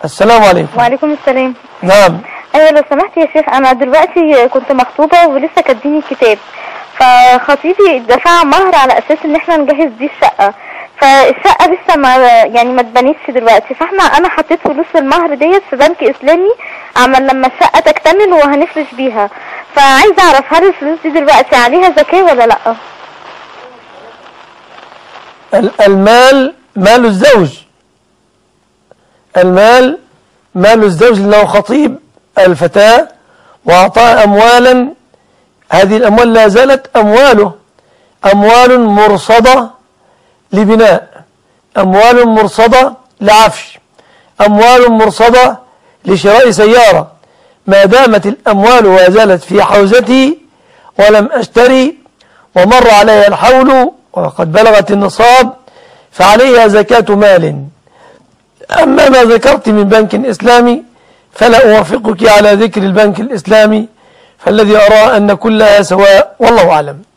السلام عليكم. وعليكم السلام. نعم. ايوه لو سمحت يا شيخ، انا دلوقتي كنت مخطوبه ولسه كاتبين الكتاب، فخطيبي دفع مهر على اساس ان احنا نجهز بيه الشقه، فالشقه لسه ما اتبنتش دلوقتي، انا حطيت فلوس المهر ديت في بنك اسلامي عمل لما الشقه تكتمل وهنفرش بيها، فعايزه اعرف هل الفلوس دي دلوقتي عليها زكاه ولا لا؟ المال مال الزوج، المال مال الزوج لأنه خطيب الفتاة وأعطاها أموالا، هذه الأموال لا زالت أمواله، أموال مرصدة لبناء، أموال مرصدة لعفش، أموال مرصدة لشراء سيارة. ما دامت الأموال وزالت في حوزتي ولم أشتري ومر عليها الحول وقد بلغت النصاب فعليها زكاة مال. أما ما ذكرت من بنك إسلامي فلا أوافقك على ذكر البنك الإسلامي، فالذي أرى أن كلها سواء، والله أعلم.